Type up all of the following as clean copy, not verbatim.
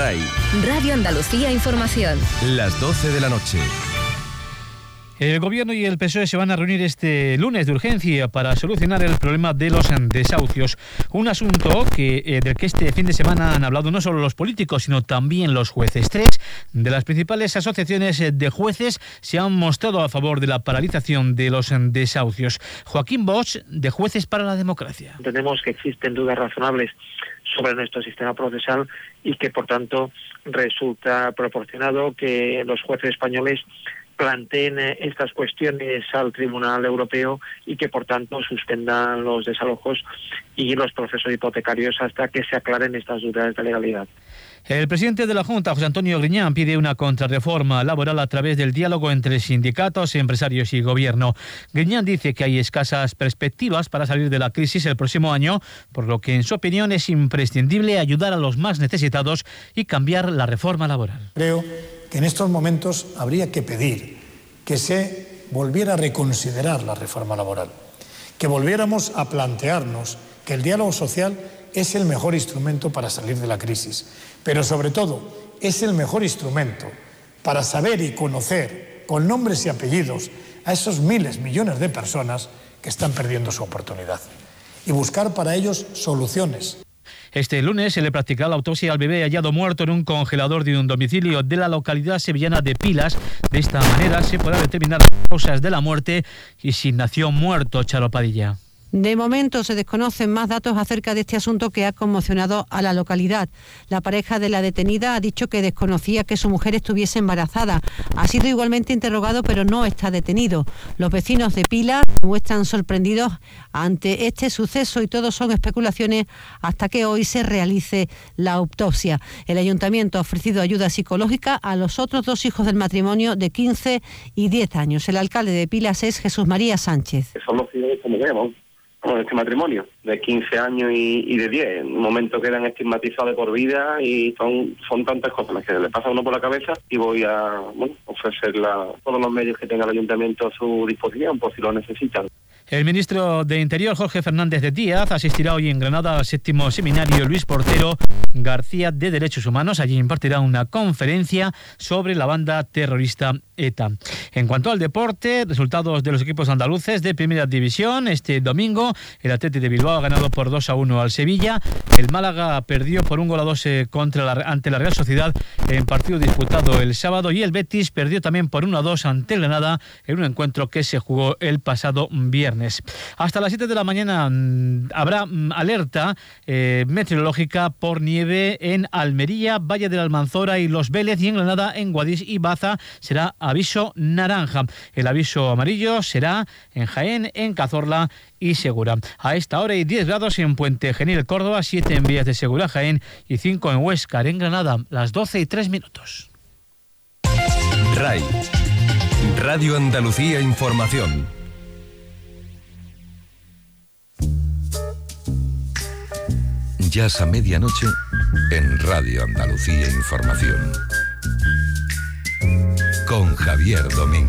RAI. Radio Andalucía Información. Las 12 de la noche. El Gobierno y el PSOE se van a reunir este lunes de urgencia para solucionar el problema de los desahucios. Un asunto del que este fin de semana han hablado no solo los políticos, sino también los jueces. 3 de las principales asociaciones de jueces se han mostrado a favor de la paralización de los desahucios. Joaquín Bosch, de Jueces para la Democracia. Entendemos que existen dudas razonables sobre nuestro sistema procesal y que, por tanto, resulta proporcionado que los jueces españoles planteen estas cuestiones al Tribunal Europeo y que, por tanto, suspendan los desalojos y los procesos hipotecarios hasta que se aclaren estas dudas de legalidad. El presidente de la Junta, José Antonio Griñán, pide una contrarreforma laboral a través del diálogo entre sindicatos, empresarios y gobierno. Griñán dice que hay escasas perspectivas para salir de la crisis el próximo año, por lo que, en su opinión, es imprescindible ayudar a los más necesitados y cambiar la reforma laboral. Creo que en estos momentos habría que pedir que se volviera a reconsiderar la reforma laboral, que volviéramos a plantearnos que el diálogo social es el mejor instrumento para salir de la crisis, pero sobre todo es el mejor instrumento para saber y conocer con nombres y apellidos a esos miles, millones de personas que están perdiendo su oportunidad y buscar para ellos soluciones. Este lunes se le practicará la autopsia al bebé hallado muerto en un congelador de un domicilio de la localidad sevillana de Pilas. De esta manera se podrá determinar las causas de la muerte y si nació muerto. Charo Padilla. De momento se desconocen más datos acerca de este asunto que ha conmocionado a la localidad. La pareja de la detenida ha dicho que desconocía que su mujer estuviese embarazada. Ha sido igualmente interrogado, pero no está detenido. Los vecinos de Pilas muestran sorprendidos ante este suceso y todo son especulaciones hasta que hoy se realice la autopsia. El ayuntamiento ha ofrecido ayuda psicológica a los otros 2 hijos del matrimonio de 15 y 10 años. El alcalde de Pilas es Jesús María Sánchez. Son los hijos como vemos con este matrimonio de 15 años y de 10. En un momento quedan estigmatizados de por vida y son tantas cosas las que le pasa a uno por la cabeza y voy a ofrecer todos los medios que tenga el ayuntamiento a su disposición por si lo necesitan. El ministro de Interior, Jorge Fernández de Díaz, asistirá hoy en Granada al 7º seminario Luis Portero García de Derechos Humanos. Allí impartirá una conferencia sobre la banda terrorista ETA. En cuanto al deporte, resultados de los equipos andaluces de Primera División. Este domingo, el Athletic de Bilbao ha ganado por 2-1 al Sevilla. El Málaga perdió por 1-2 ante la Real Sociedad en partido disputado el sábado. Y el Betis perdió también por 1-2 ante el Granada en un encuentro que se jugó el pasado viernes. Hasta las 7 de la mañana habrá alerta meteorológica por nieve en Almería, Valle de la Almanzora y Los Vélez, y en Granada, en Guadix y Baza será aviso naranja. El aviso amarillo será en Jaén, en Cazorla y Segura. A esta hora hay 10 grados en Puente Genil, Córdoba, 7 en Vías de Segura, Jaén y 5 en Huéscar, en Granada. Las 12:03. RAI. Radio Andalucía Información. Jazz a medianoche en Radio Andalucía Información. Con Javier Domínguez.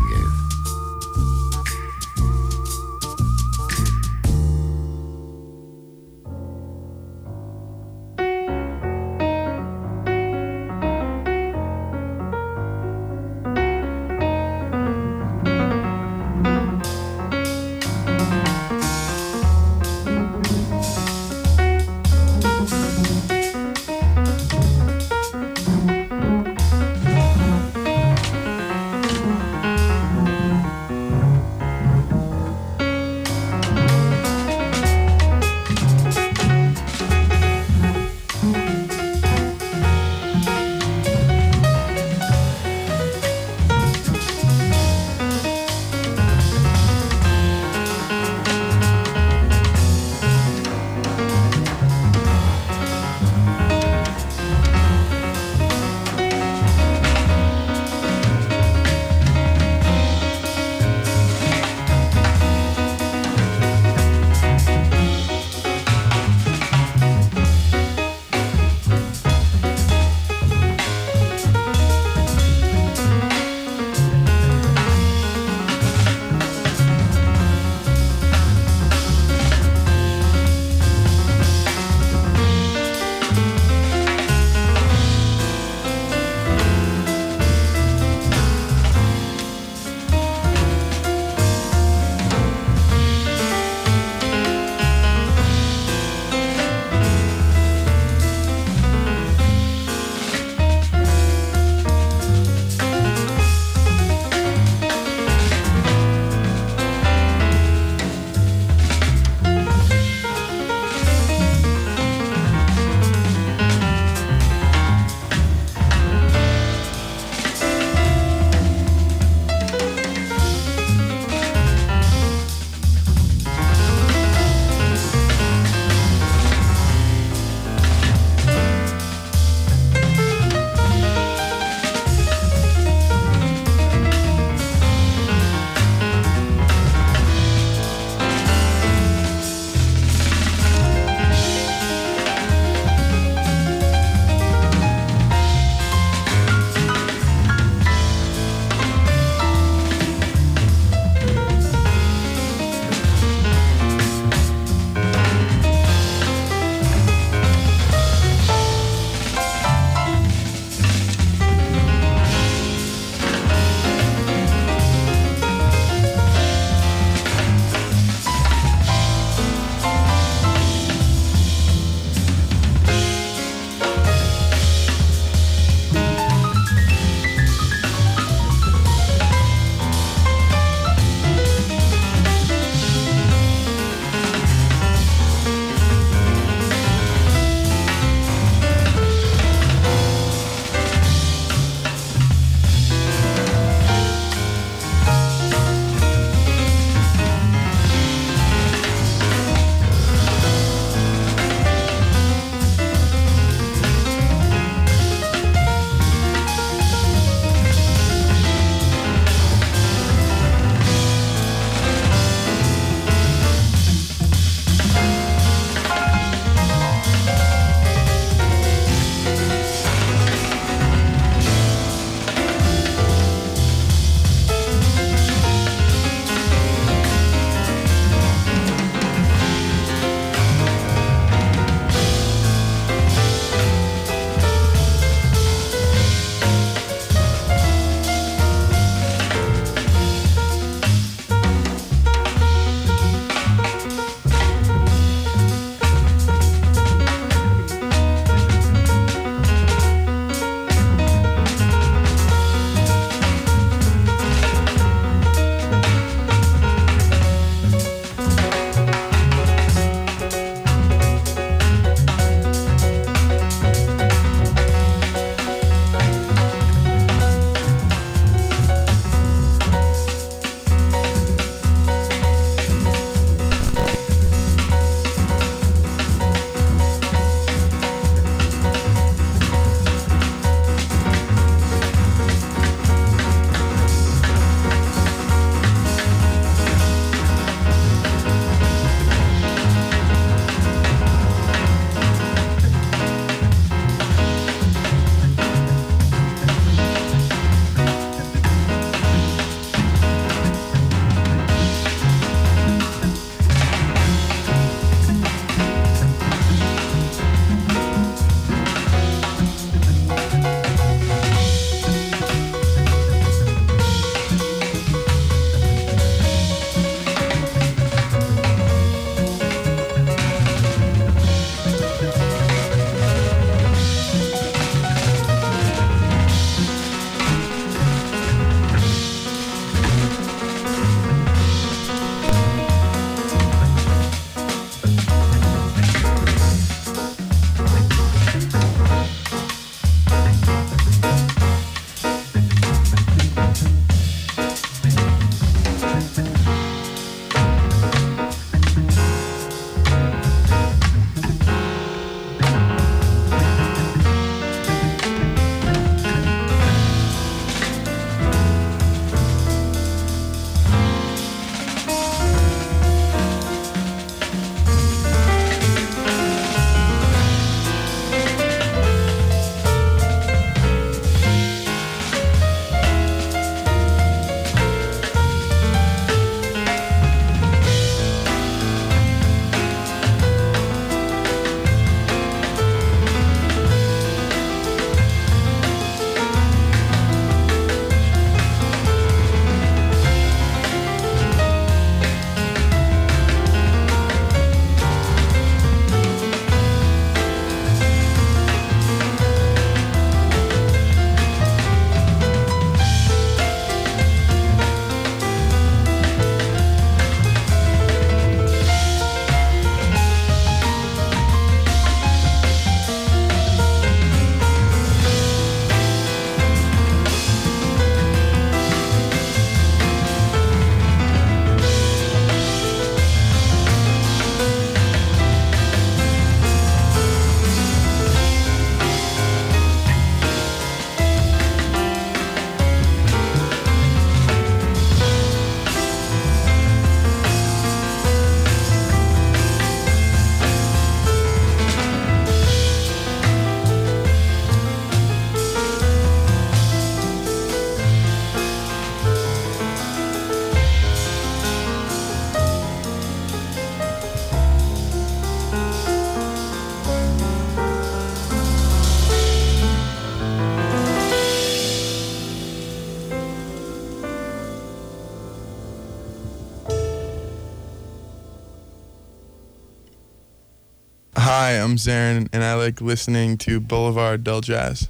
Hi, I'm Zarin, and I like listening to Boulevard del Jazz.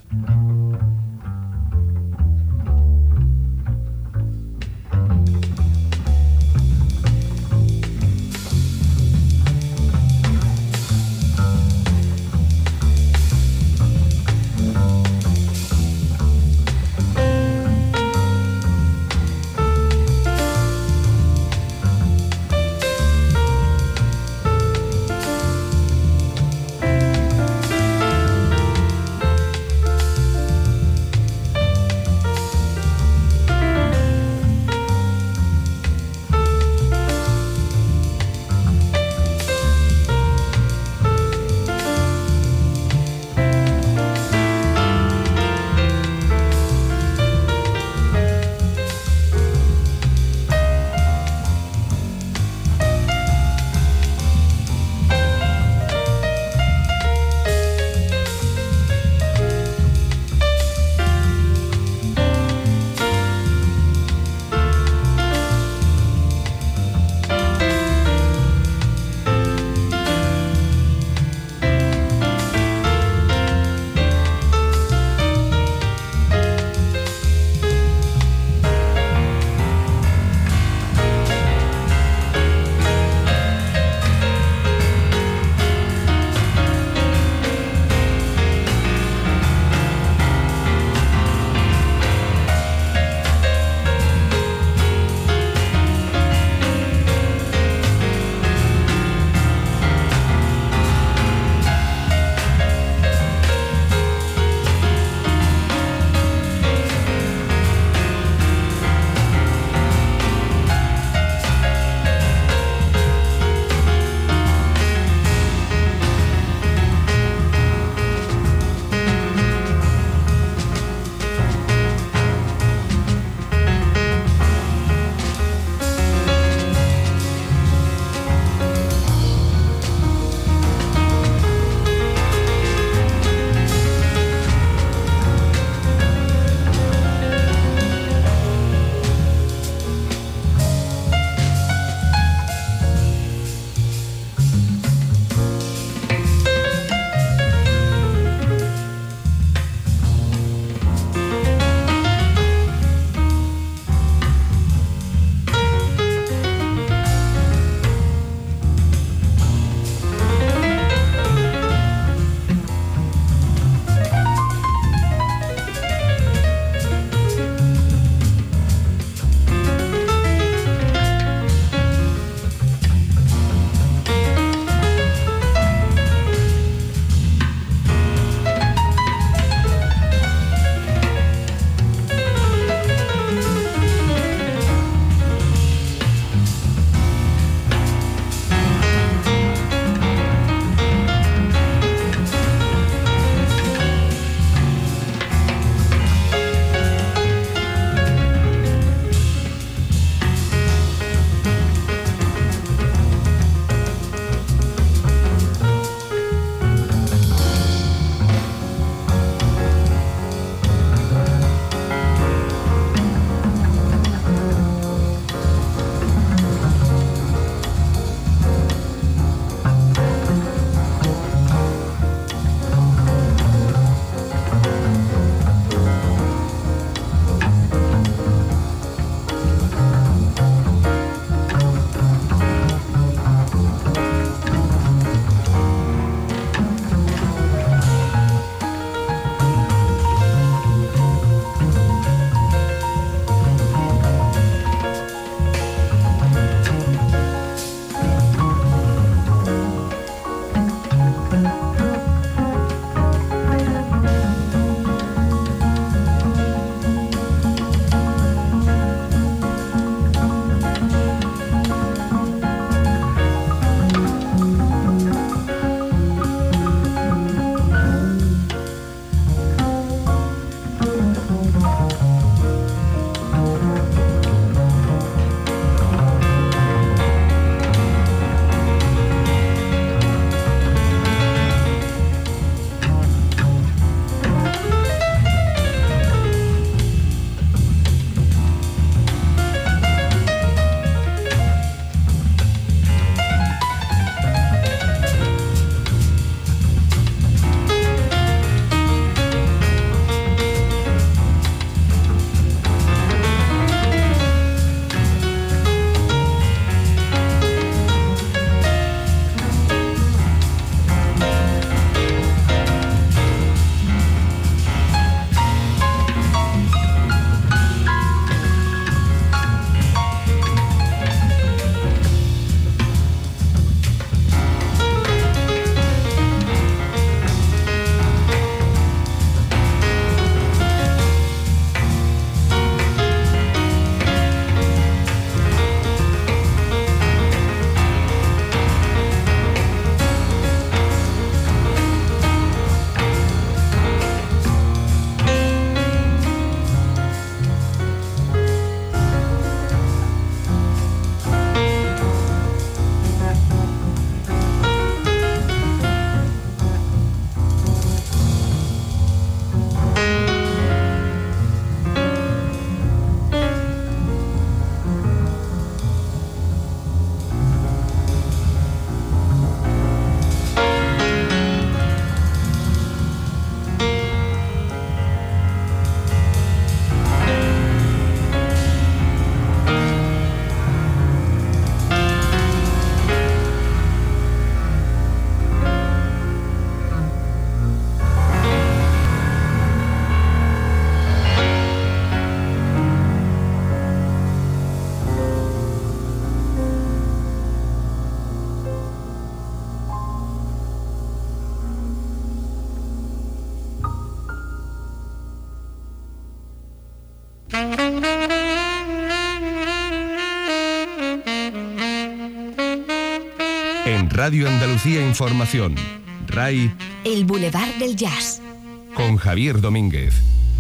Radio Andalucía Información. RAI. El Boulevard del Jazz. Con Javier Domínguez.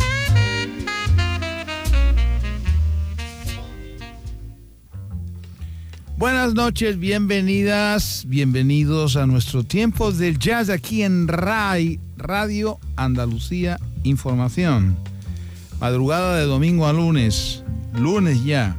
Buenas noches, bienvenidas, bienvenidos a nuestro tiempo del jazz aquí en RAI, Radio Andalucía Información. Madrugada de domingo a lunes ya.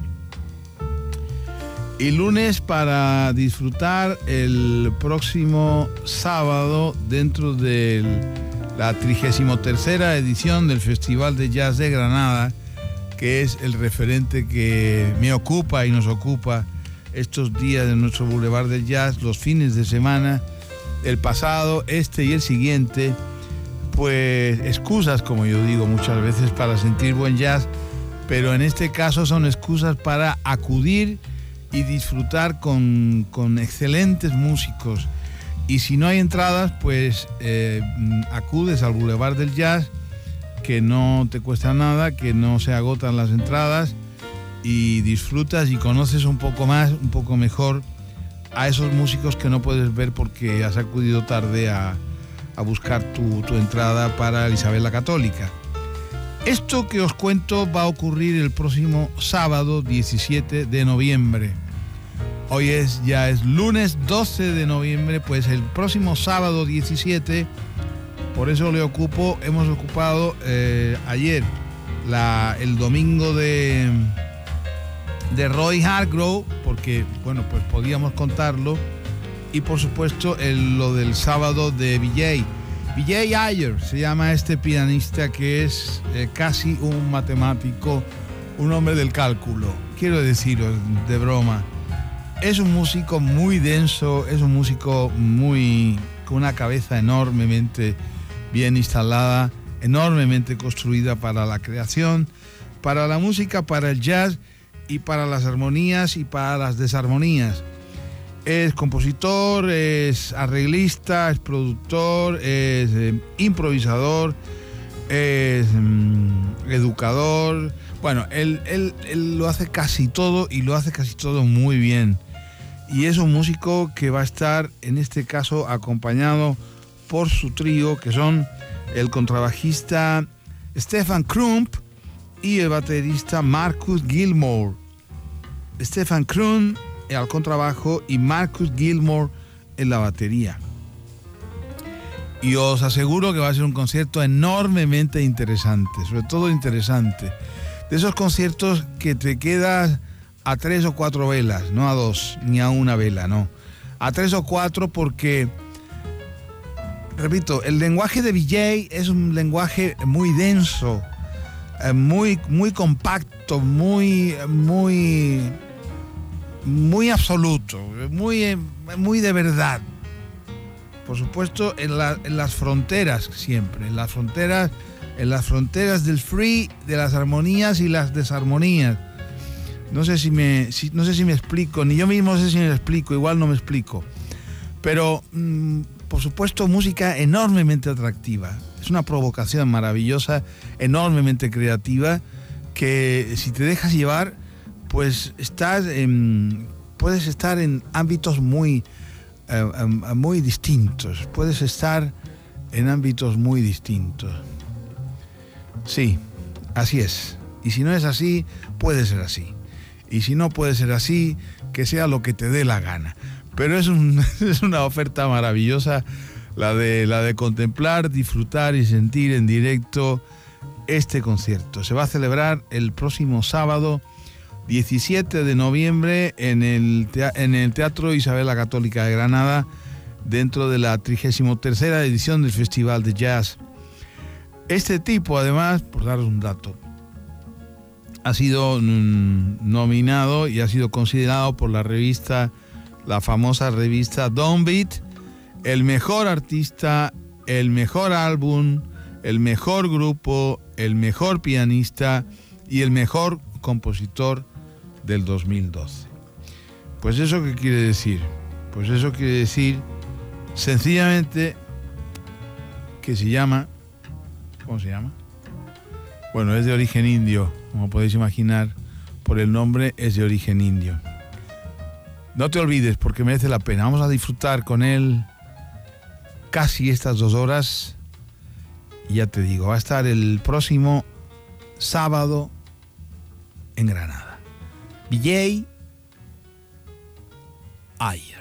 Y lunes para disfrutar el próximo sábado dentro de la 33ª edición del Festival de Jazz de Granada, que es el referente que me ocupa y nos ocupa estos días de nuestro Boulevard del Jazz, los fines de semana, el pasado, este y el siguiente, pues excusas, como yo digo muchas veces, para sentir buen jazz, pero en este caso son excusas para acudir y disfrutar con excelentes músicos. Y si no hay entradas, pues acudes al Boulevard del Jazz, que no te cuesta nada, que no se agotan las entradas, y disfrutas y conoces un poco más, un poco mejor a esos músicos que no puedes ver porque has acudido tarde a buscar tu entrada para Isabel la Católica. Esto que os cuento va a ocurrir el próximo sábado 17 de noviembre. Hoy ya es lunes 12 de noviembre, pues el próximo sábado 17, por eso hemos ocupado ayer el domingo de Roy Hargrove, porque bueno, pues podíamos contarlo, y por supuesto lo del sábado de Vijay Iyer, se llama este pianista que es casi un matemático, un hombre del cálculo, quiero deciros de broma. Es un músico muy denso, es un músico con una cabeza enormemente bien instalada, enormemente construida para la creación, para la música, para el jazz y para las armonías y para las desarmonías. Es compositor, es arreglista, es productor, es improvisador, es educador. Bueno, él lo hace casi todo y lo hace casi todo muy bien. Y es un músico que va a estar, en este caso, acompañado por su trío, que son el contrabajista Stefan Crump y el baterista Marcus Gilmore. Stefan Crump al contrabajo y Marcus Gilmore en la batería. Y os aseguro que va a ser un concierto enormemente interesante, sobre todo interesante. De esos conciertos que te quedas a 3 o 4 velas, no a 2, ni a una vela, no. A 3 o 4 porque, repito, el lenguaje de Vijay es un lenguaje muy denso, muy compacto, muy absoluto, muy de verdad. Por supuesto, en las fronteras siempre, en las fronteras del free, de las armonías y las desarmonías. No sé si me explico, ni yo mismo sé si me explico, igual no me explico. Pero, por supuesto, música enormemente atractiva. Es una provocación maravillosa, enormemente creativa, que si te dejas llevar, pues puedes estar en ámbitos muy distintos. Puedes estar en ámbitos muy distintos. Sí, así es. Y si no es así, puede ser así. Y si no puede ser así, que sea lo que te dé la gana. Pero es una oferta maravillosa la de contemplar, disfrutar y sentir en directo este concierto. Se va a celebrar el próximo sábado 17 de noviembre en el Teatro Isabel la Católica de Granada, dentro de la 33ª edición del Festival de Jazz. Este tipo, además, por daros un dato, ha sido nominado y ha sido considerado por la famosa revista Downbeat, el mejor artista, el mejor álbum, el mejor grupo, el mejor pianista y el mejor compositor del 2012. Pues ¿eso qué quiere decir? Pues eso quiere decir sencillamente que se llama... ¿Cómo se llama? Bueno, es de origen indio, como podéis imaginar, por el nombre es de origen indio. No te olvides porque merece la pena. Vamos a disfrutar con él casi estas 2 horas. Y ya te digo, va a estar el próximo sábado en Granada. DJ Ayer.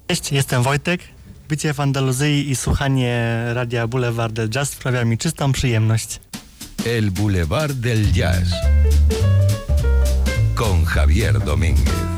Cześć, jestem Wojtek. Bycie w Andaluzji i słuchanie Radia Boulevard del Jazz sprawia mi czystą przyjemność. El Boulevard del Jazz con Javier Domínguez.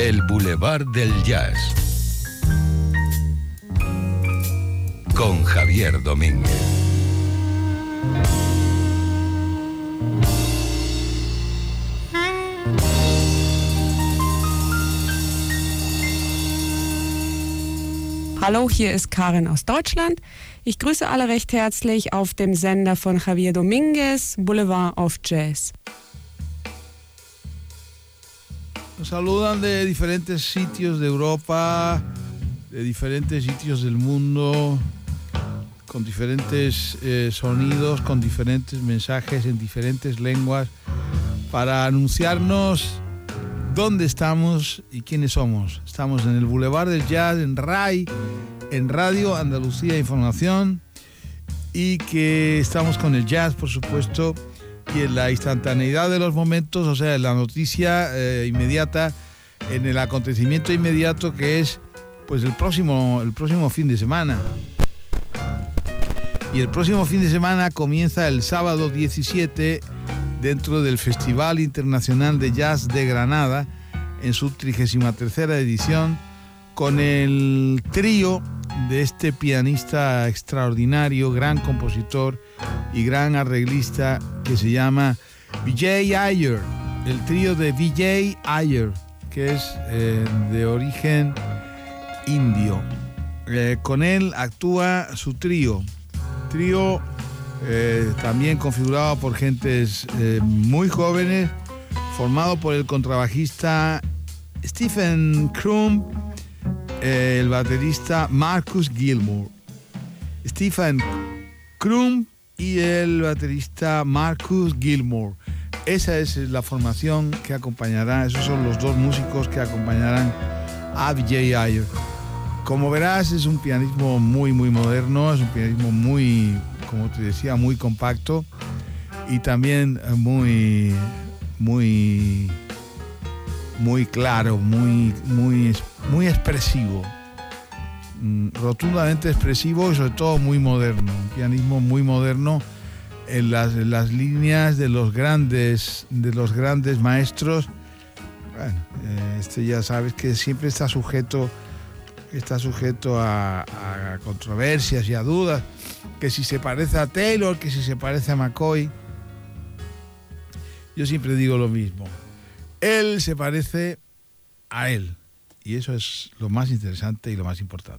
El Boulevard del Jazz. Con Javier Domínguez. Hallo, hier ist Karin aus Deutschland. Ich grüße alle recht herzlich auf dem Sender von Javier Domínguez, Boulevard of Jazz. Nos saludan de diferentes sitios de Europa, de diferentes sitios del mundo, con diferentes sonidos, con diferentes mensajes en diferentes lenguas, para anunciarnos dónde estamos y quiénes somos. Estamos en el Boulevard del Jazz, en RAI, en Radio Andalucía Información, y que estamos con el jazz, por supuesto, y en la instantaneidad de los momentos, o sea, en la noticia inmediata, en el acontecimiento inmediato que es pues el próximo fin de semana. Y el próximo fin de semana comienza el sábado 17 dentro del Festival Internacional de Jazz de Granada, en su 33ª edición, con el trío de este pianista extraordinario, gran compositor y gran arreglista que se llama Vijay Iyer, el trío de Vijay Iyer, que es de origen indio. Con él actúa su trío también configurado por gentes muy jóvenes, formado por el contrabajista Stephen Crumb, el baterista Marcus Gilmour. Stephen Crumb y el baterista Marcus Gilmour. Esa es la formación que acompañará, esos son los dos músicos que acompañarán a Vijay Iyer. Como verás, es un pianismo muy moderno, es un pianismo muy, como te decía, muy compacto y también muy claro, muy expresivo, rotundamente expresivo y sobre todo muy moderno, un pianismo muy moderno en las líneas de los grandes maestros. Bueno, ya sabes que siempre está sujeto a controversias y a dudas, que si se parece a Taylor, que si se parece a McCoy. Yo siempre digo lo mismo: él se parece a él, y eso es lo más interesante y lo más importante.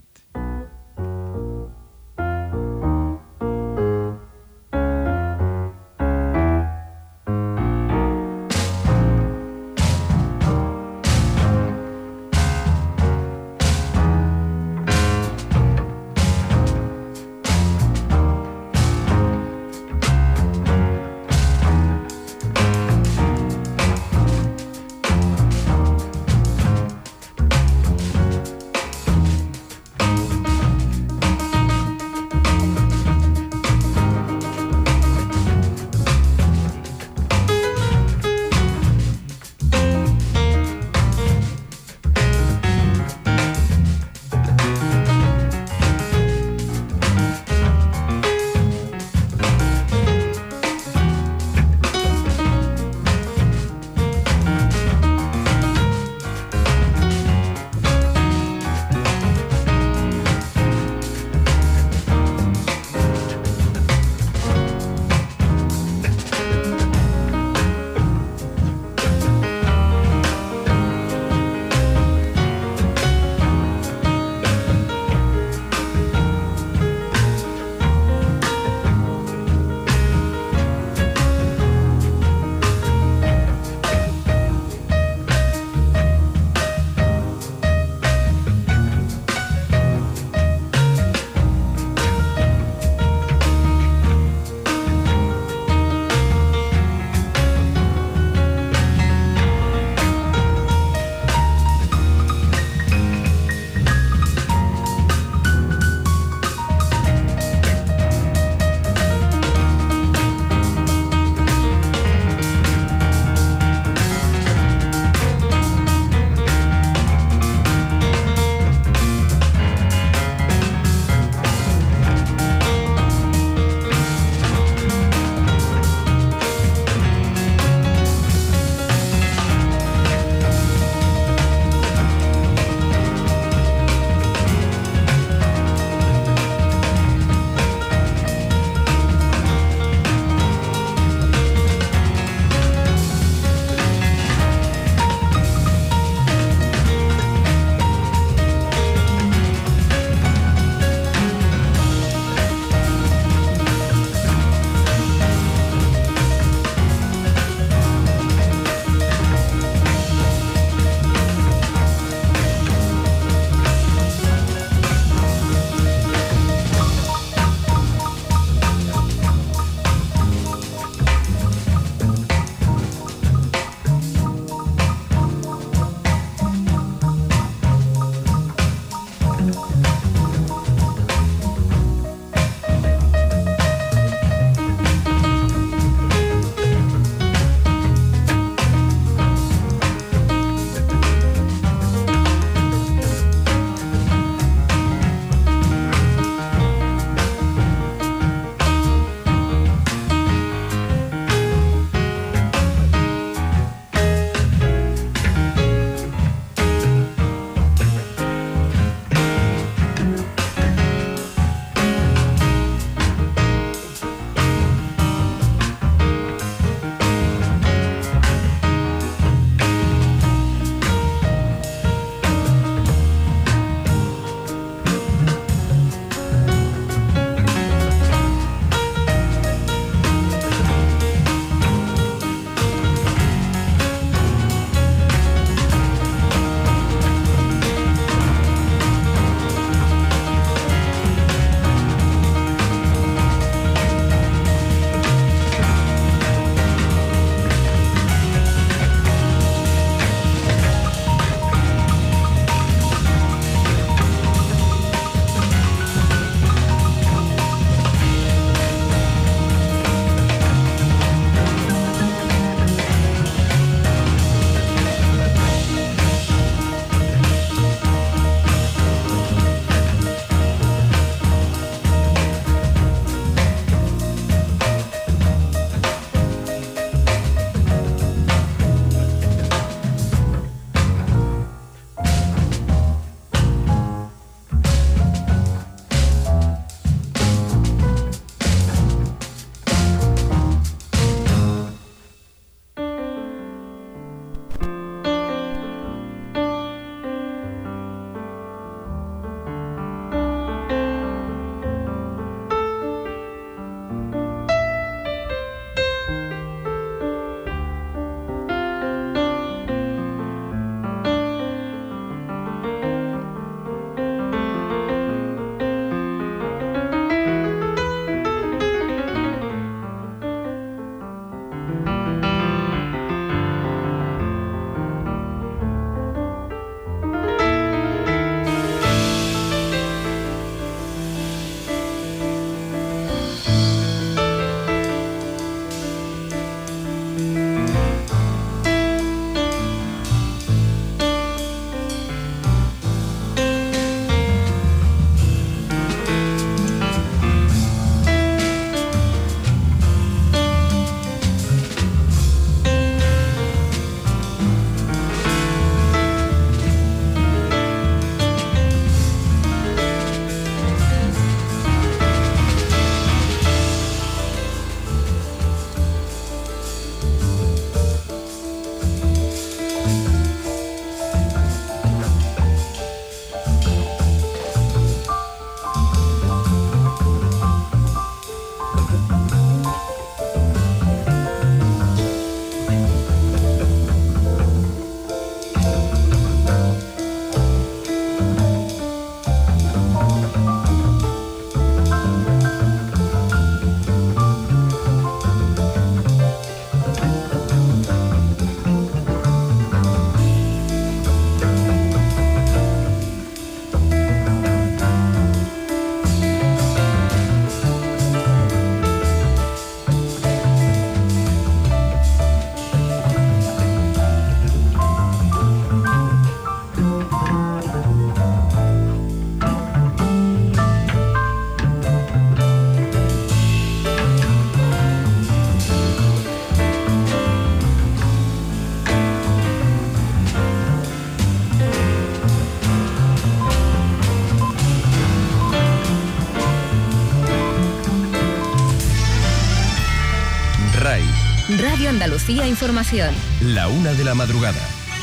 Radio Andalucía Información. La 1 de la madrugada.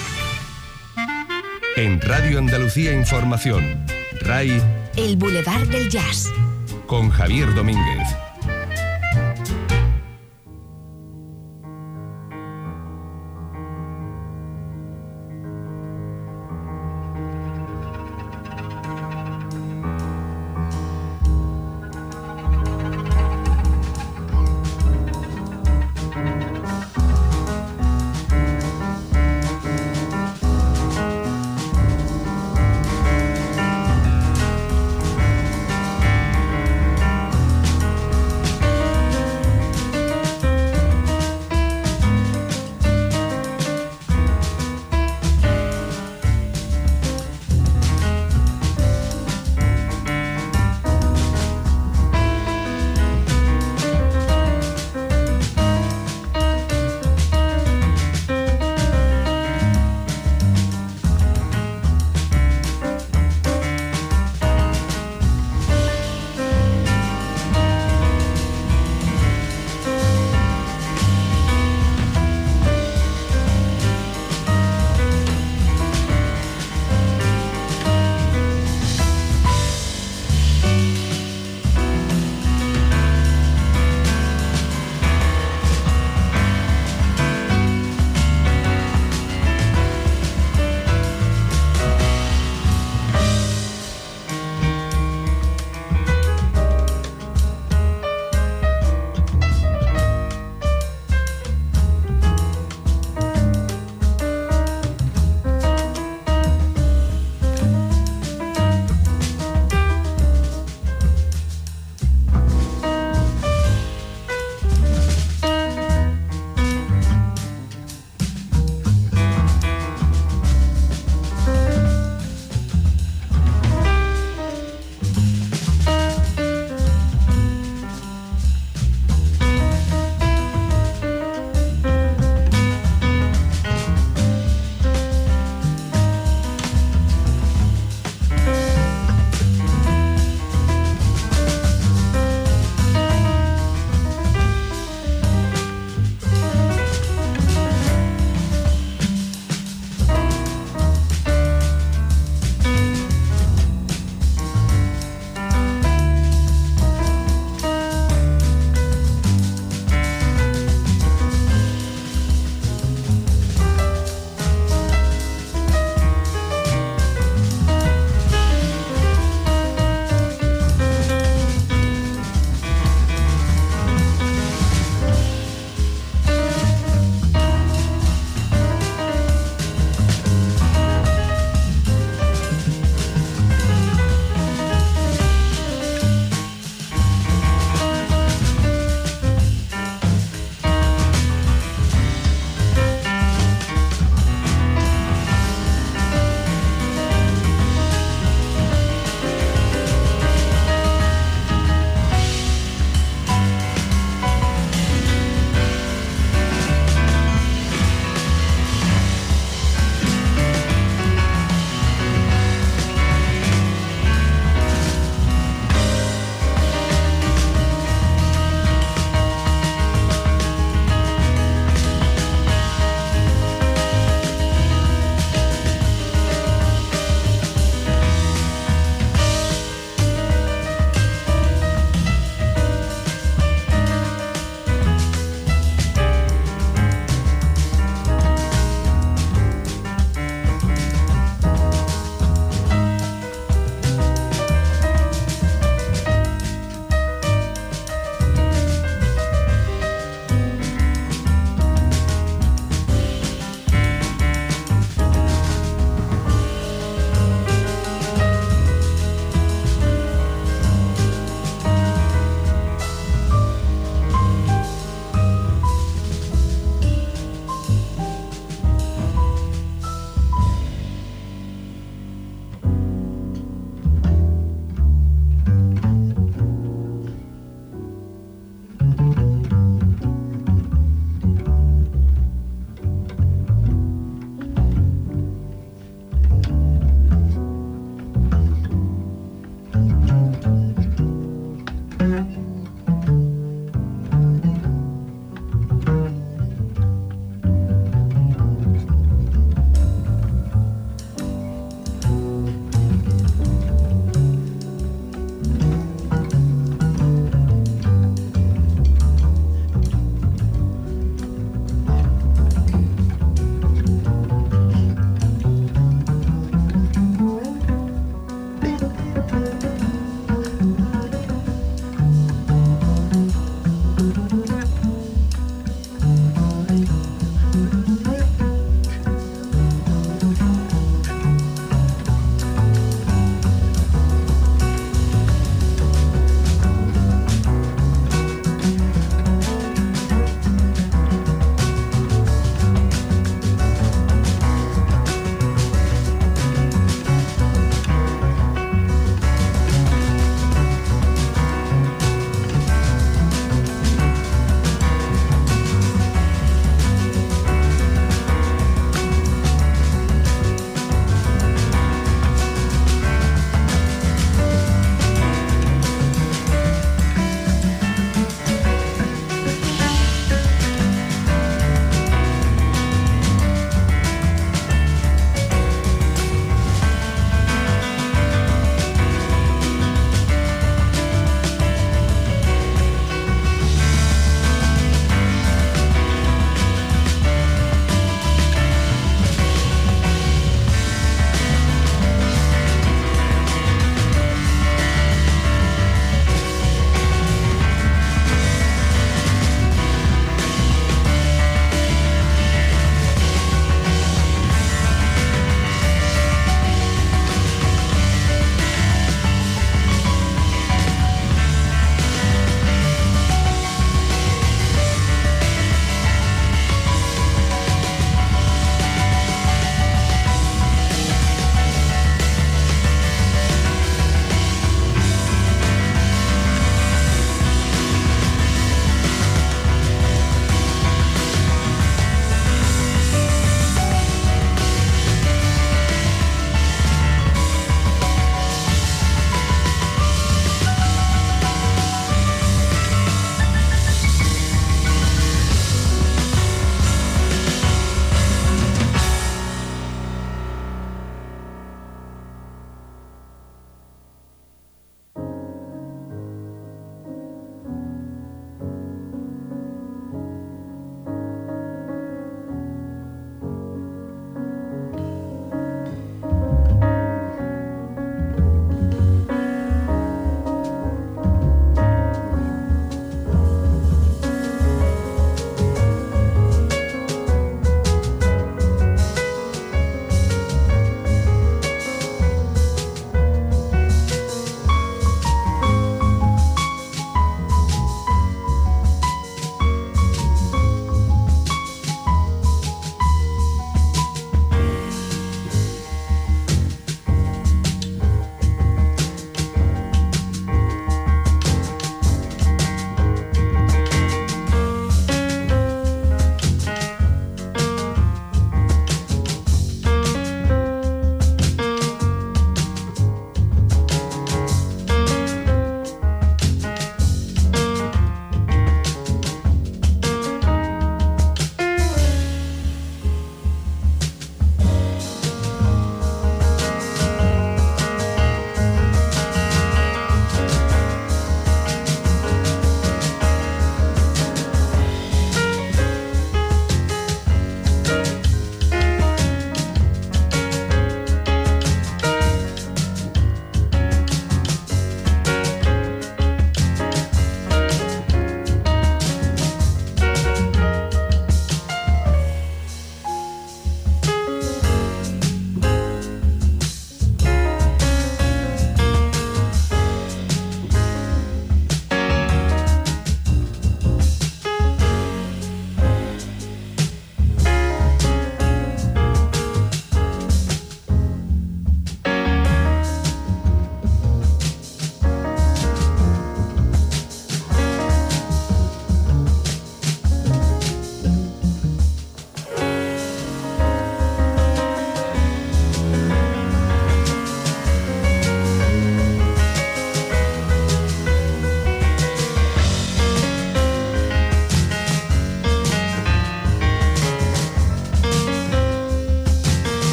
En Radio Andalucía Información, RAI, El Boulevard del Jazz. con Javier Domínguez.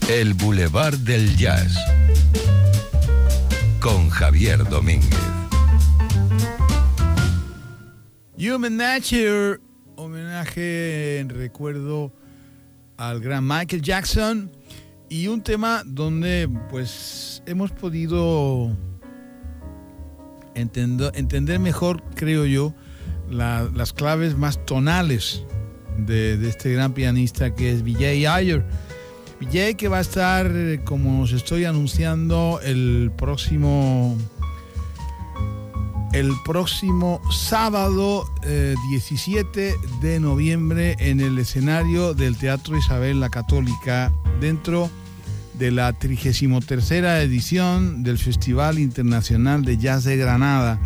El Boulevard del Jazz con Javier Domínguez. Human Nature, homenaje en recuerdo al gran Michael Jackson, y un tema donde pues hemos podido entender mejor, creo yo, las claves más tonales de este gran pianista que es Vijay Iyer. Vijay, que va a estar, como os estoy anunciando, el próximo sábado 17 de noviembre en el escenario del Teatro Isabel la Católica, dentro de la 33ª edición del Festival Internacional de Jazz de Granada.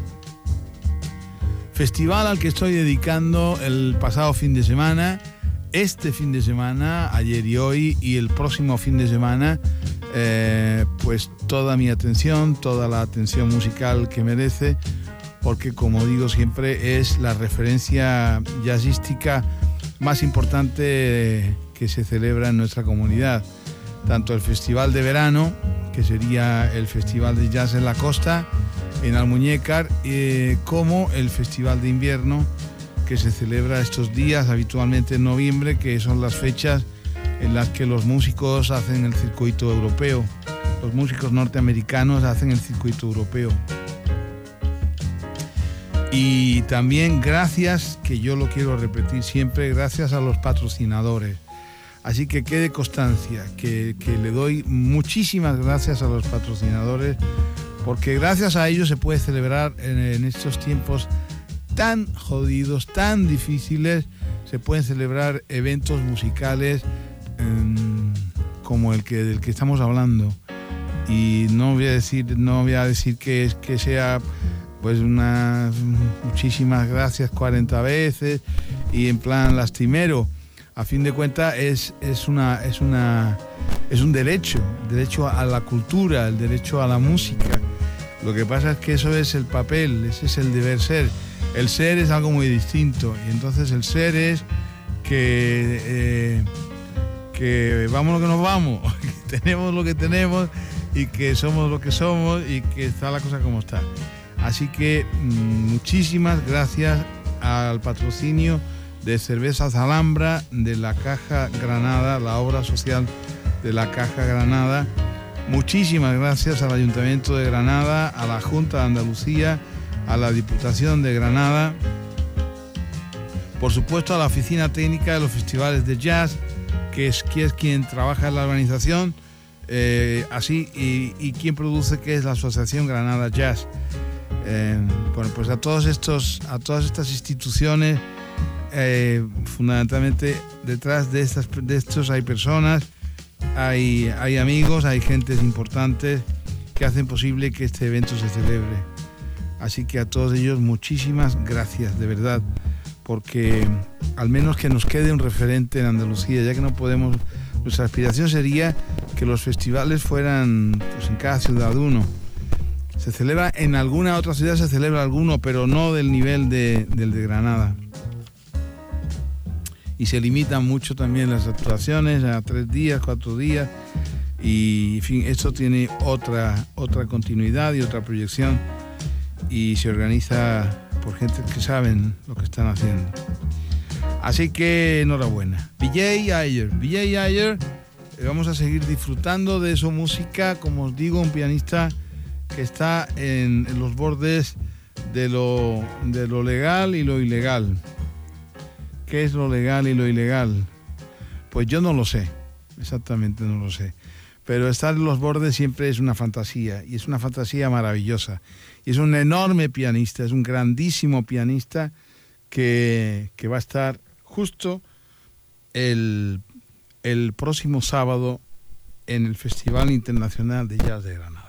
Festival al que estoy dedicando el pasado fin de semana, este fin de semana, ayer y hoy, y el próximo fin de semana, pues toda mi atención, toda la atención musical que merece, porque como digo siempre es la referencia jazzística más importante que se celebra en nuestra comunidad. Tanto el festival de verano, que sería el Festival de Jazz en la Costa, en Almuñécar, como el festival de invierno, que se celebra estos días habitualmente en noviembre, que son las fechas en las que los músicos hacen el circuito europeo. Los músicos norteamericanos hacen el circuito europeo. Y también gracias, que yo lo quiero repetir siempre, gracias a los patrocinadores. Así que quede constancia que le doy muchísimas gracias a los patrocinadores, porque gracias a ellos se puede celebrar en estos tiempos tan jodidos, tan difíciles, se pueden celebrar eventos musicales como del que estamos hablando. Y no voy a decir que sea pues muchísimas gracias 40 veces y en plan lastimero. A fin de cuentas es un derecho a la cultura, el derecho a la música. Lo que pasa es que eso es el papel, ese es el deber ser. El ser es algo muy distinto, y entonces el ser es que vamos lo que nos vamos, que tenemos lo que tenemos y que somos lo que somos y que está la cosa como está. Así que muchísimas gracias al patrocinio de Cervezas Alhambra, de la Caja Granada, la obra social de la Caja Granada. Muchísimas gracias al Ayuntamiento de Granada, a la Junta de Andalucía, a la Diputación de Granada, por supuesto a la Oficina Técnica de los Festivales de Jazz, que es quien trabaja en la organización, y quien produce, que es la Asociación Granada Jazz. Bueno, pues a todas estas instituciones, fundamentalmente detrás de estos hay personas, hay amigos, hay gentes importantes que hacen posible que este evento se celebre. Así que a todos ellos muchísimas gracias, de verdad, porque al menos que nos quede un referente en Andalucía, ya que no podemos. Nuestra aspiración sería que los festivales fueran pues en cada ciudad uno. Se celebra en alguna otra ciudad, se celebra alguno, pero no del nivel del de Granada. Y se limitan mucho también las actuaciones a 3 días, 4 días. Y en fin, esto tiene otra continuidad y otra proyección. Y se organiza por gente que saben lo que están haciendo. Así que enhorabuena. Vijay Iyer, vamos a seguir disfrutando de su música. Como os digo, un pianista que está en los bordes de lo legal y lo ilegal. ¿Qué es lo legal y lo ilegal? Pues yo no lo sé, exactamente no lo sé. Pero estar en los bordes siempre es una fantasía, y es una fantasía maravillosa. Y es un enorme pianista, es un grandísimo pianista que va a estar justo el próximo sábado en el Festival Internacional de Jazz de Granada.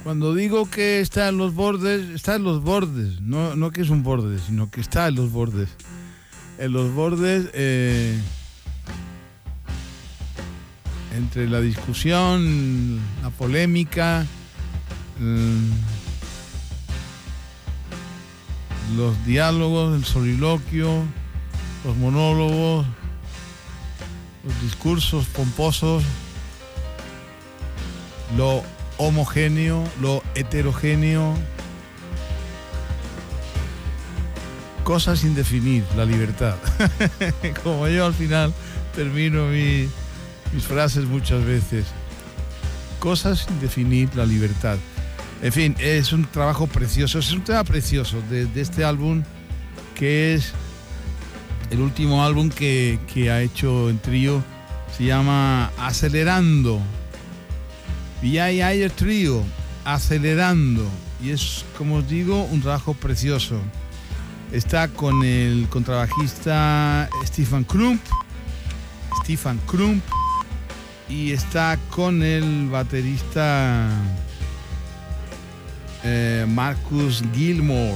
Cuando digo que está en los bordes, no que es un borde, sino que está en los bordes. En los bordes, entre la discusión, la polémica, los diálogos, el soliloquio, los monólogos, los discursos pomposos, lo homogéneo, lo heterogéneo, cosas sin definir, la libertad. Como yo al final termino mis frases muchas veces. Cosas sin definir, la libertad. En fin, es un trabajo precioso, es un tema precioso de este álbum, que es el último álbum que ha hecho en trío. Se llama Acelerando. VJ Ayer Trío, Acelerando. Y es, como os digo, un trabajo precioso. Está con el contrabajista Stefan Krump. Y está con el baterista Marcus Gilmore.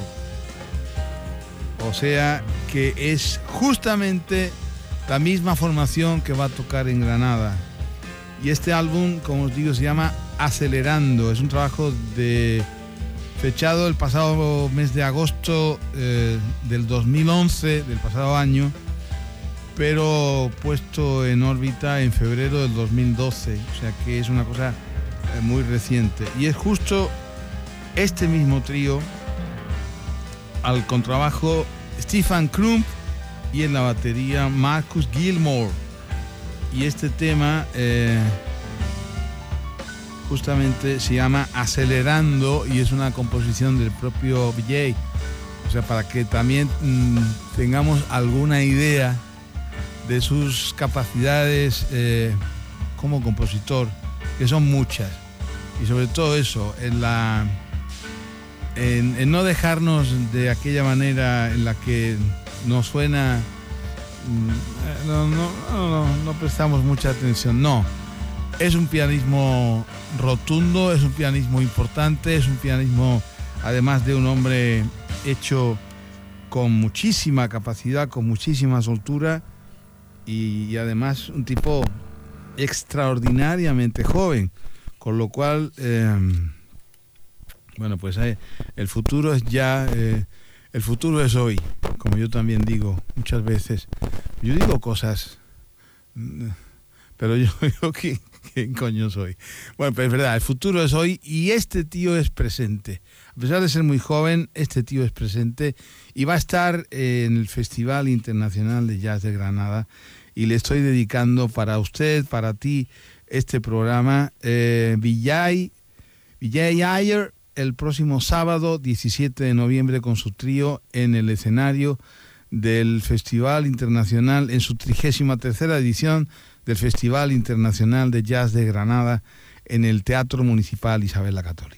O sea que es justamente la misma formación que va a tocar en Granada. Y este álbum, como os digo, se llama Acelerando. Es un trabajo fechado el pasado mes de agosto del 2011, del pasado año, pero puesto en órbita en febrero del 2012. O sea que es una cosa muy reciente. Y es justo este mismo trío, al contrabajo Stefan Krump y en la batería Marcus Gilmore. Y este tema justamente se llama Acelerando y es una composición del propio VJ. O sea, para que también tengamos alguna idea de sus capacidades como compositor, que son muchas. Y sobre todo eso, en no dejarnos de aquella manera en la que nos suena, no prestamos mucha atención. No, es un pianismo rotundo, es un pianismo importante, es un pianismo, además de un hombre hecho con muchísima capacidad, con muchísima soltura y además un tipo extraordinariamente joven, con lo cual bueno, pues el futuro es ya, el futuro es hoy, como yo también digo muchas veces. Yo digo cosas, pero yo ¿quién coño soy? Bueno, pues es verdad, el futuro es hoy y este tío es presente. A pesar de ser muy joven, este tío es presente y va a estar en el Festival Internacional de Jazz de Granada y le estoy dedicando para usted, para ti, este programa, VJ Ayer, el próximo sábado 17 de noviembre con su trío en el escenario del Festival Internacional, en su 33ª edición del Festival Internacional de Jazz de Granada en el Teatro Municipal Isabel la Católica.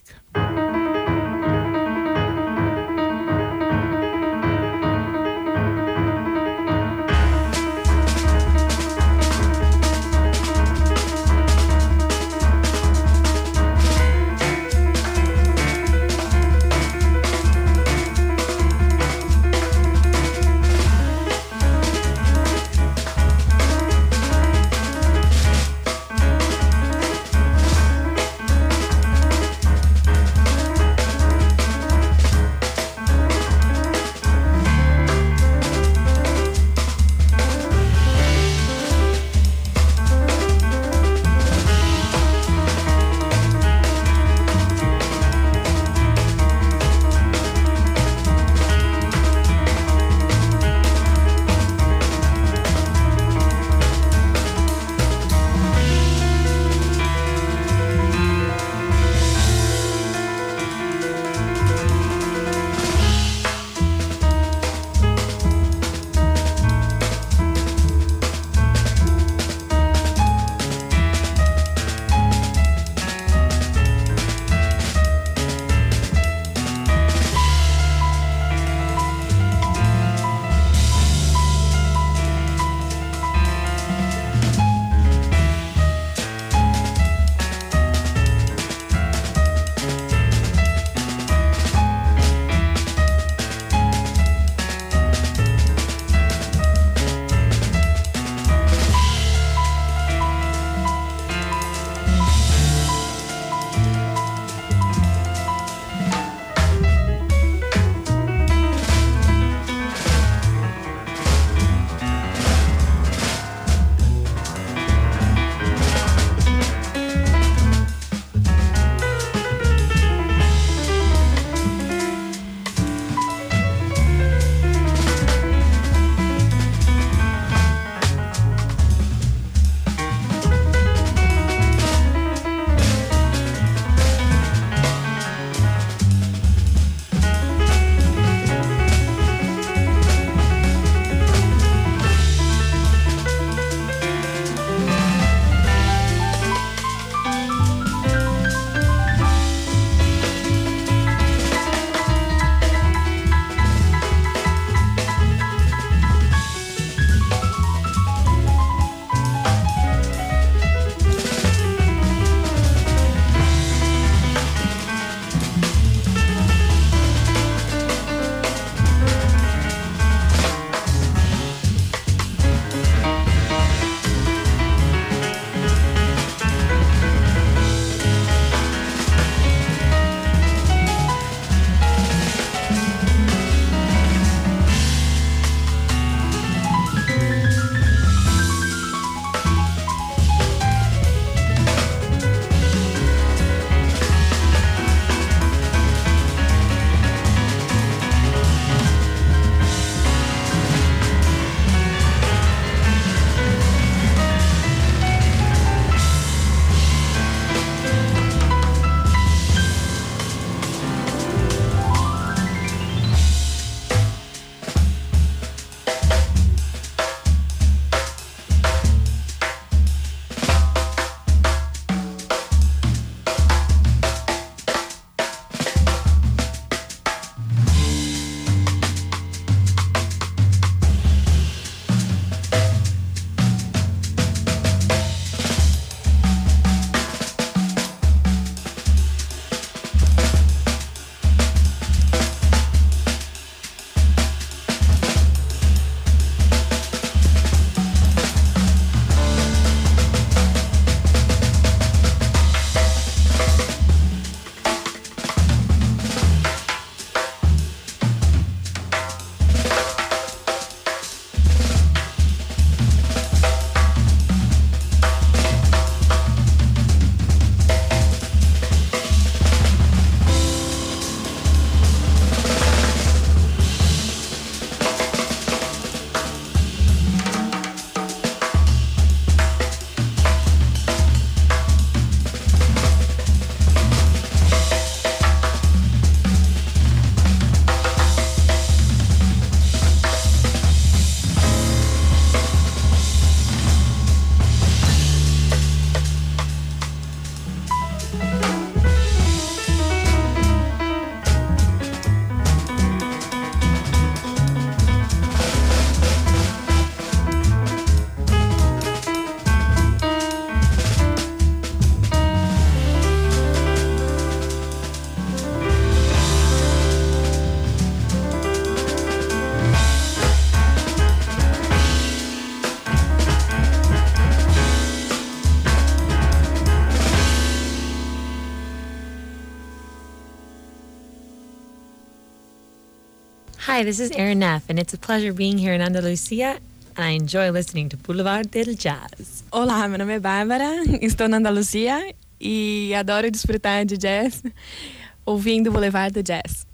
Hi, this is Erin Neff, and it's a pleasure being here in Andalusia, and I enjoy listening to Boulevard del Jazz. Olá, meu nome é Bárbara, estou na Andaluzia e adoro desfrutar de jazz ouvindo Boulevard del Jazz.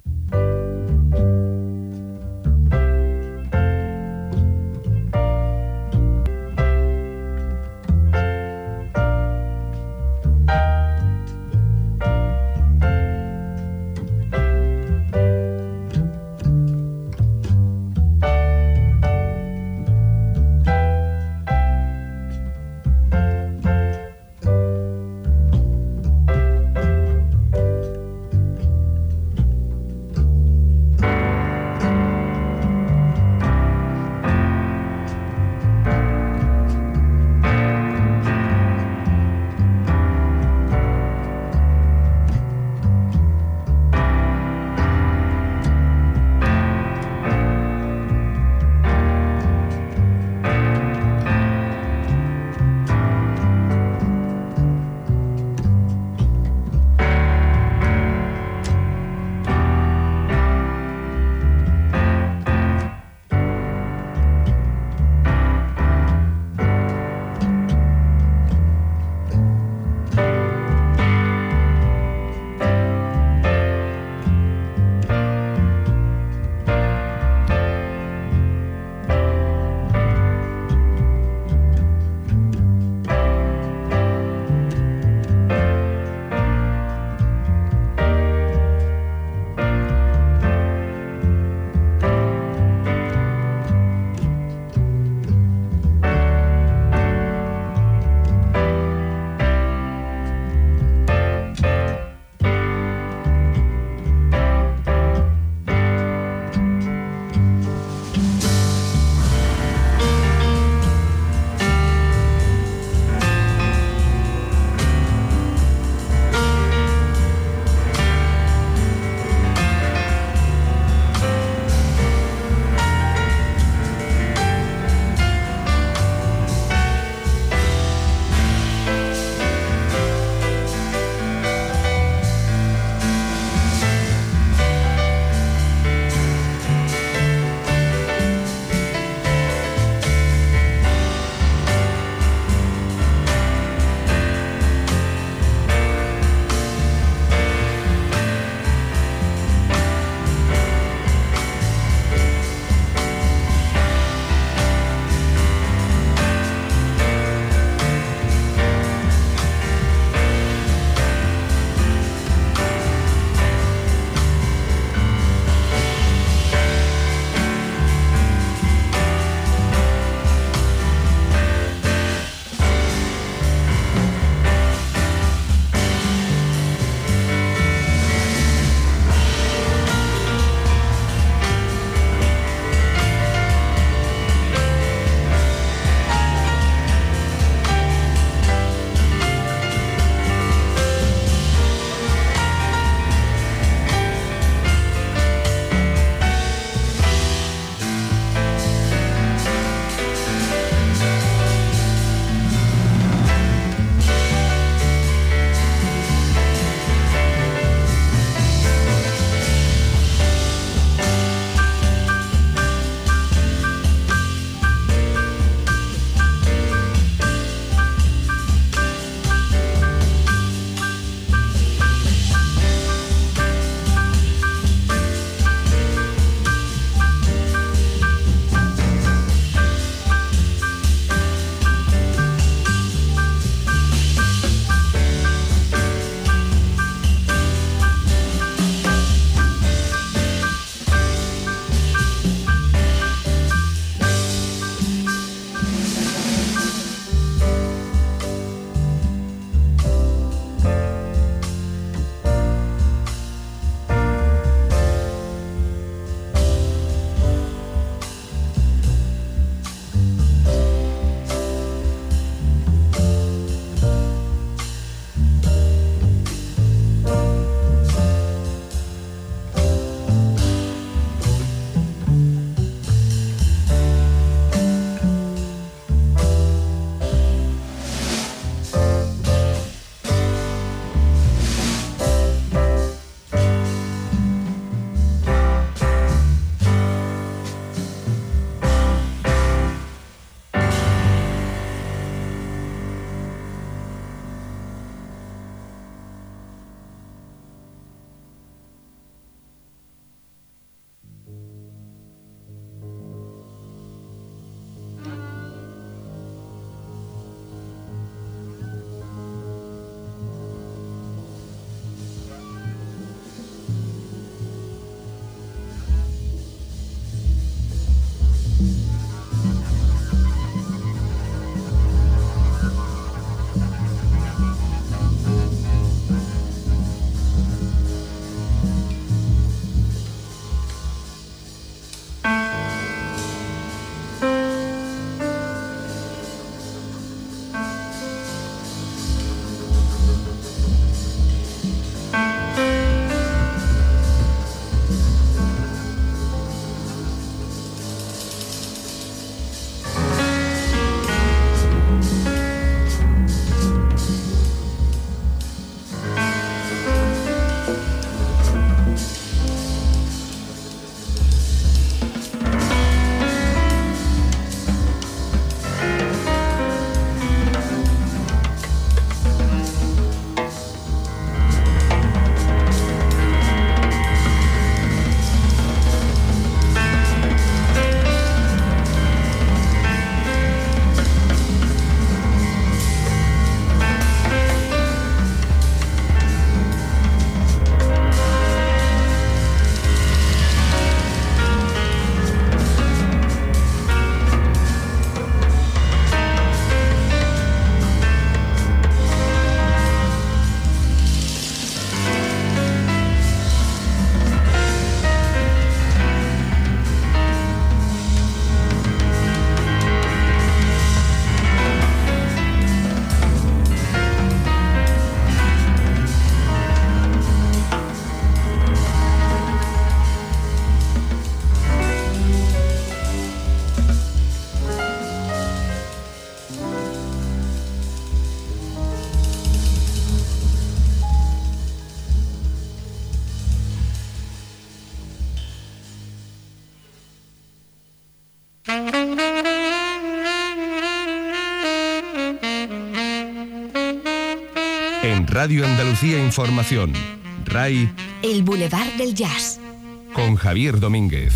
En Radio Andalucía Información, RAI, El Boulevard del Jazz, con Javier Domínguez.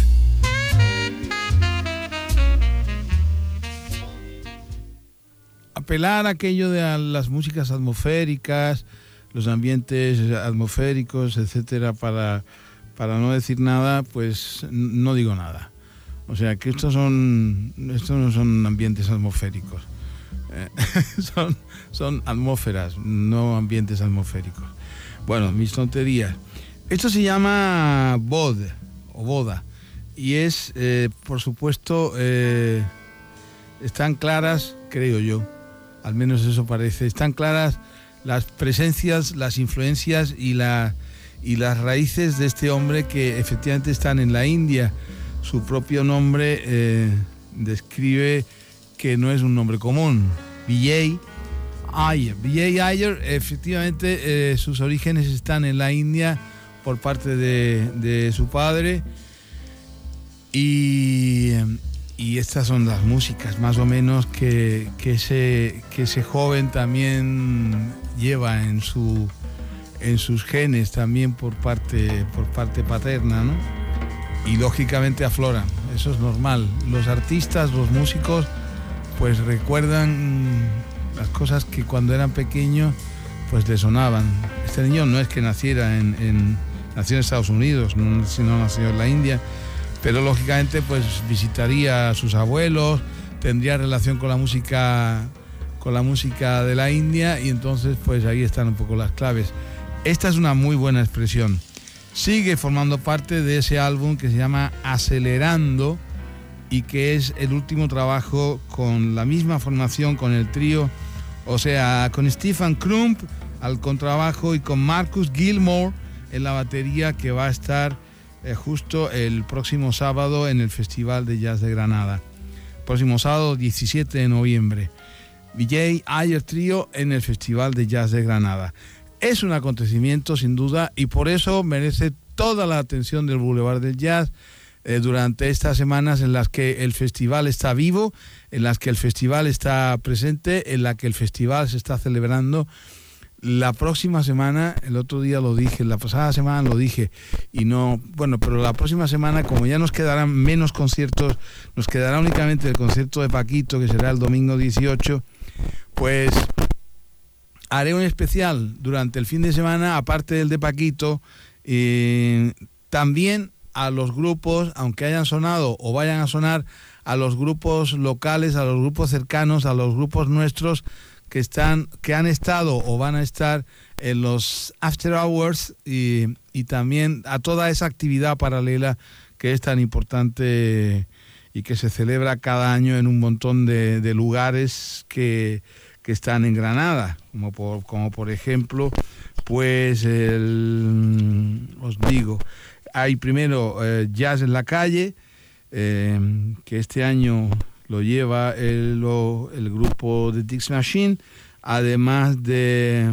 Apelar a aquello de las músicas atmosféricas, los ambientes atmosféricos, etcétera, para no decir nada, pues no digo nada. O sea, que estos no son ambientes atmosféricos. Son atmósferas, no ambientes atmosféricos. Bueno, mis tonterías. Esto se llama boda. Y es, por supuesto, están claras, creo yo, al menos eso parece, están claras las presencias, las influencias y las raíces de este hombre que efectivamente están en la India. Su propio nombre describe que no es un nombre común. Vijay Iyer, efectivamente, sus orígenes están en la India por parte de su padre, y estas son las músicas más o menos que ese joven también lleva en sus genes, también por parte paterna, ¿no? Y lógicamente afloran, eso es normal. Los artistas, los músicos, pues recuerdan las cosas que cuando eran pequeños pues le sonaban. Este niño no es que nació en Estados Unidos, sino nació en la India, pero lógicamente pues visitaría a sus abuelos, tendría relación con la música de la India, y entonces pues ahí están un poco las claves. Esta es una muy buena expresión. Sigue formando parte de ese álbum que se llama Acelerando, y que es el último trabajo con la misma formación, con el trío, o sea, con Stephen Crump al contrabajo y con Marcus Gilmore en la batería, que va a estar justo el próximo sábado en el Festival de Jazz de Granada. Próximo sábado 17 de noviembre. Vijay Iyer Trío en el Festival de Jazz de Granada. Es un acontecimiento sin duda, y por eso merece toda la atención del Boulevard del Jazz durante estas semanas en las que el festival está vivo, en las que el festival está presente, en las que el festival se está celebrando. La próxima semana, el otro día lo dije, la pasada semana lo dije, pero la próxima semana, como ya nos quedarán menos conciertos, nos quedará únicamente el concierto de Paquito, que será el domingo 18, pues haré un especial durante el fin de semana, aparte del de Paquito, también a los grupos, aunque hayan sonado o vayan a sonar, a los grupos locales, a los grupos cercanos, a los grupos nuestros que han estado o van a estar en los After Hours, y también a toda esa actividad paralela que es tan importante y que se celebra cada año en un montón de lugares que están en Granada, como por ejemplo, pues os digo, hay primero Jazz en la Calle, que este año lo lleva el grupo de Dix Machine, además de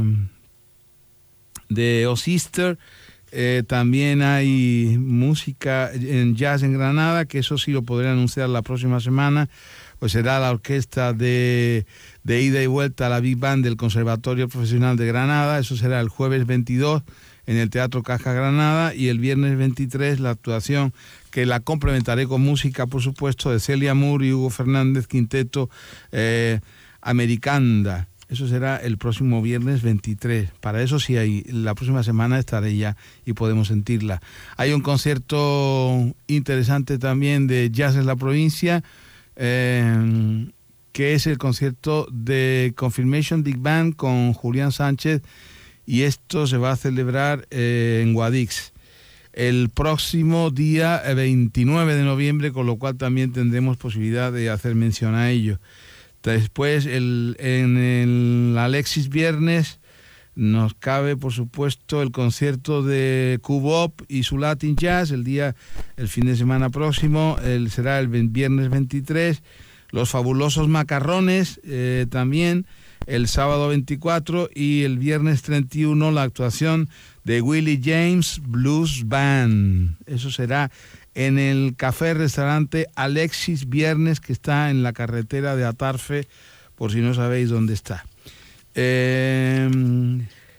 O Sister. También hay música en jazz en Granada, que eso sí lo podré anunciar la próxima semana, pues será la orquesta de ida y vuelta a la Big Band del Conservatorio Profesional de Granada. Eso será el jueves 22 en el Teatro Caja Granada, y el viernes 23 la actuación, que la complementaré con música, por supuesto, de Celia Moore y Hugo Fernández, quinteto Americanda. Eso será el próximo viernes 23. Para eso sí, la próxima semana estaré ya y podemos sentirla. Hay un concierto interesante también de Jazz en la Provincia, que es el concierto de Confirmation Big Band con Julián Sánchez, y esto se va a celebrar en Guadix el próximo día 29 de noviembre, con lo cual también tendremos posibilidad de hacer mención a ello. Después, en el Alexis Viernes, nos cabe, por supuesto, el concierto de Cubop y su Latin Jazz, el fin de semana próximo, será el viernes 23. Los Fabulosos Macarrones, también, el sábado 24, y el viernes 31 la actuación de Willie James Blues Band. Eso será en el café-restaurante Alexis Viernes, que está en la carretera de Atarfe, por si no sabéis dónde está.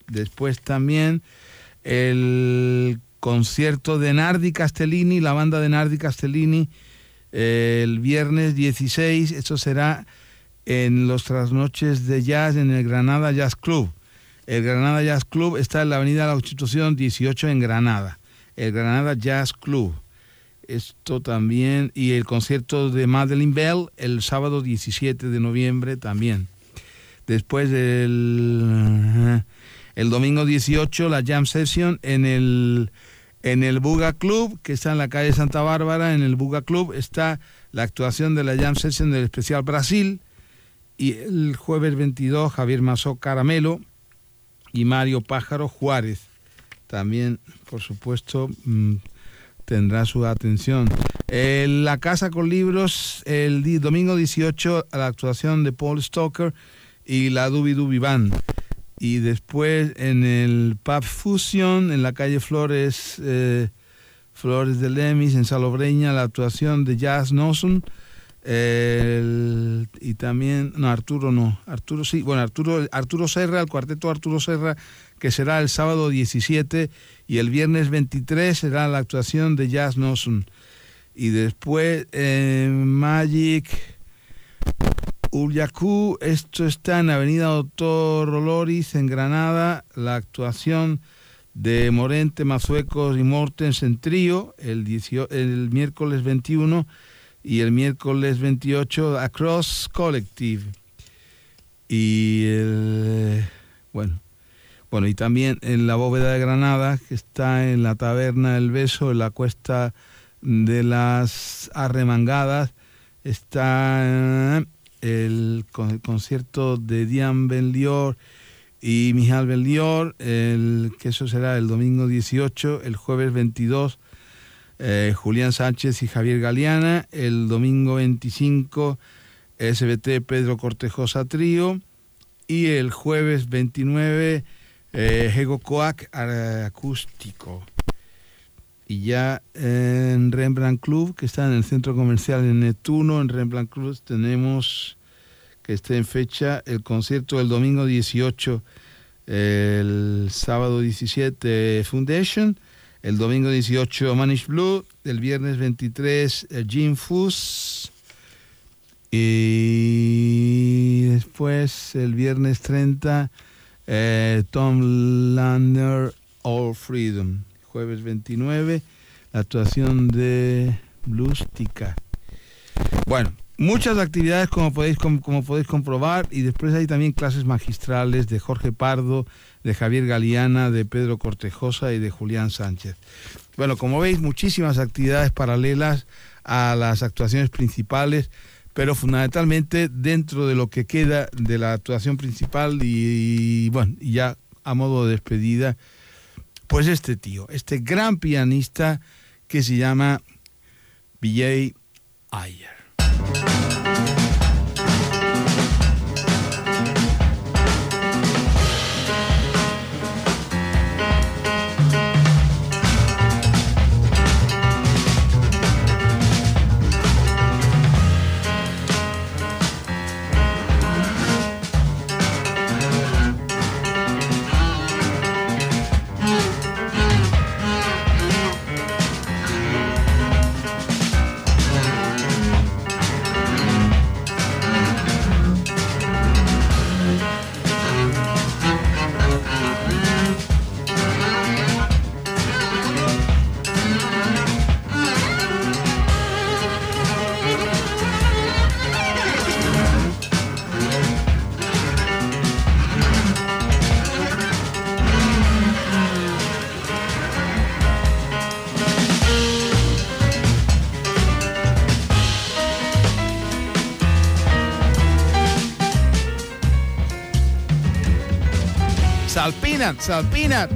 Después también el concierto de Nardi Castellini, la banda de Nardi Castellini, el viernes 16. Esto será en los trasnoches de jazz en el Granada Jazz Club. El Granada Jazz Club está en la avenida La Constitución 18 en Granada. El Granada Jazz Club. Esto también. Y el concierto de Madeleine Bell el sábado 17 de noviembre también. Después el domingo 18 la Jam Session en el Buga Club, que está en la calle Santa Bárbara. En el Buga Club está la actuación de la Jam Session del Especial Brasil. Y el jueves 22 Javier Masó Caramelo y Mario Pájaro Juárez. También, por supuesto, tendrá su atención. La Casa con Libros, el domingo 18, a la actuación de Paul Stoker y la Dubi Dubi Band. Y después en el Pub Fusion, en la calle Flores de Lemis, en Salobreña, la actuación de Jazz Noson. Y también, Arturo Serra, el cuarteto Arturo Serra, que será el sábado 17, y el viernes 23 será la actuación de Jazz Noson. Y después Magic Ullacú, esto está en Avenida Doctor Oloris en Granada, la actuación de Morente, Mazuecos y Mortens en trío el miércoles 21 y el miércoles 28 Across Collective. Y y también en la Bóveda de Granada, que está en la Taberna El Beso, en la Cuesta de las Arremangadas, está el concierto de Diane Benlior y Mijal Benlior, que eso será el domingo 18, el jueves 22 Julián Sánchez y Javier Galeana, el domingo 25 SBT Pedro Cortejosa Trío, y el jueves 29 Hego Coac acústico. Y ya en Rembrandt Club, que está en el centro comercial en Neptuno, en Rembrandt Club tenemos que está en fecha el concierto del domingo 18, el sábado 17 Foundation, el domingo 18 Manish Blue, el viernes 23 Jim Fuss, y después el viernes 30 Tom Lander All Freedom. Jueves 29 la actuación de Bluestica. Bueno, muchas actividades como podéis comprobar, y después hay también clases magistrales de Jorge Pardo, de Javier Galeana, de Pedro Cortejosa y de Julián Sánchez. Bueno, como veis, muchísimas actividades paralelas a las actuaciones principales, pero fundamentalmente dentro de lo que queda de la actuación principal, y ya a modo de despedida, pues este gran pianista que se llama B.J. Ayer. Salpinat.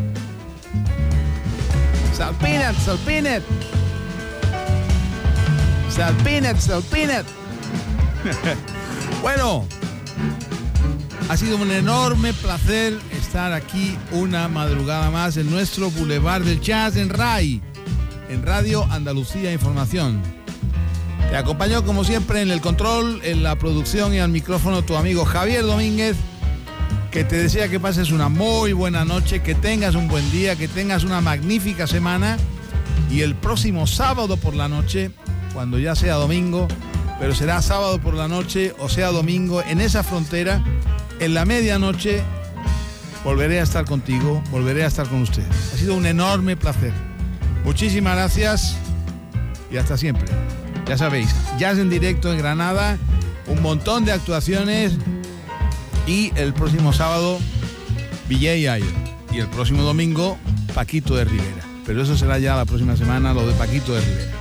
Bueno, ha sido un enorme placer estar aquí una madrugada más en nuestro Boulevard del Jazz en RAI, en Radio Andalucía Información. Te acompañó como siempre en el control, en la producción y al micrófono tu amigo Javier Domínguez. que te desea que pases una muy buena noche, que tengas un buen día, que tengas una magnífica semana. Y el próximo sábado por la noche, cuando ya sea domingo, pero será sábado por la noche o sea domingo, en esa frontera, en la medianoche, volveré a estar contigo, volveré a estar con ustedes. Ha sido un enorme placer. Muchísimas gracias y hasta siempre. Ya sabéis, jazz en directo en Granada, un montón de actuaciones y el próximo sábado, Vijay Iyer. Y el próximo domingo, Paquito de Rivera. Pero eso será ya la próxima semana, lo de Paquito de Rivera.